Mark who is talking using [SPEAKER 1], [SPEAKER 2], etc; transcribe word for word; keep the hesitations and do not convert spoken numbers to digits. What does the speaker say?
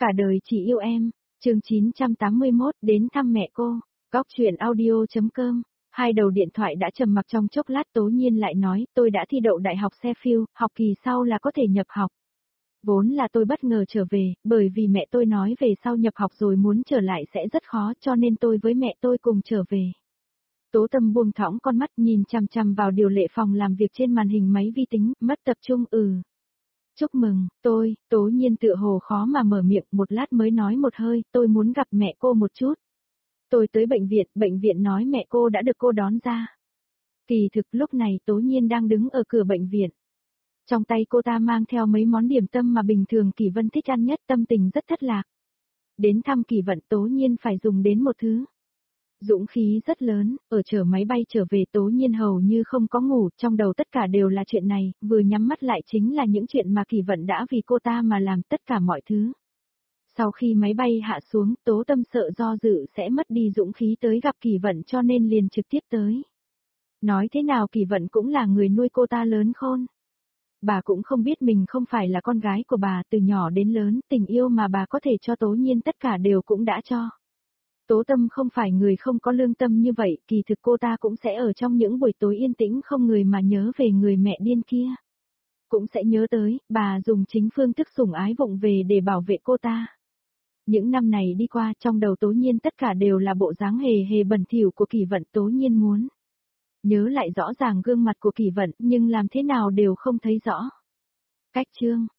[SPEAKER 1] Cả đời chỉ yêu em, chương chín trăm tám mươi mốt, đến thăm mẹ cô, góc chuyện audio.com. Hai đầu điện thoại đã trầm mặc trong chốc lát, Tố Nhiên lại nói, tôi đã thi đậu đại học Sheffield, học kỳ sau là có thể nhập học. Vốn là tôi bất ngờ trở về, bởi vì mẹ tôi nói về sau nhập học rồi muốn trở lại sẽ rất khó, cho nên tôi với mẹ tôi cùng trở về. Tố Tâm buông thõng con mắt nhìn chằm chằm vào điều lệ phòng làm việc trên màn hình máy vi tính, mất tập trung. ừ. Chúc mừng, tôi, Tố Nhiên tựa hồ khó mà mở miệng, một lát mới nói một hơi, tôi muốn gặp mẹ cô một chút. Tôi tới bệnh viện, bệnh viện nói mẹ cô đã được cô đón ra. Kỳ thực lúc này Tố Nhiên đang đứng ở cửa bệnh viện. Trong tay cô ta mang theo mấy món điểm tâm mà bình thường Kỷ Vân thích ăn nhất, tâm tình rất thất lạc. Đến thăm Kỷ Vận Tố Nhiên phải dùng đến một thứ dũng khí rất lớn, ở chở máy bay trở về Tố Nhiên hầu như không có ngủ, trong đầu tất cả đều là chuyện này, vừa nhắm mắt lại chính là những chuyện mà Kỷ Vận đã vì cô ta mà làm tất cả mọi thứ. Sau khi máy bay hạ xuống, Tố Tâm sợ do dự sẽ mất đi dũng khí tới gặp Kỷ Vận cho nên liền trực tiếp tới. Nói thế nào Kỷ Vận cũng là người nuôi cô ta lớn khôn. Bà cũng không biết mình không phải là con gái của bà, từ nhỏ đến lớn, tình yêu mà bà có thể cho Tố Nhiên tất cả đều cũng đã cho. Tố Tâm không phải người không có lương tâm như vậy, kỳ thực cô ta cũng sẽ ở trong những buổi tối yên tĩnh không người mà nhớ về người mẹ điên kia. Cũng sẽ nhớ tới, bà dùng chính phương thức sủng ái vụng về để bảo vệ cô ta. Những năm này đi qua, trong đầu Tố Nhiên tất cả đều là bộ dáng hề hề bẩn thỉu của Kỷ Vận. Tố Nhiên muốn nhớ lại rõ ràng gương mặt của Kỷ Vận, nhưng làm thế nào đều không thấy rõ. Cách chương,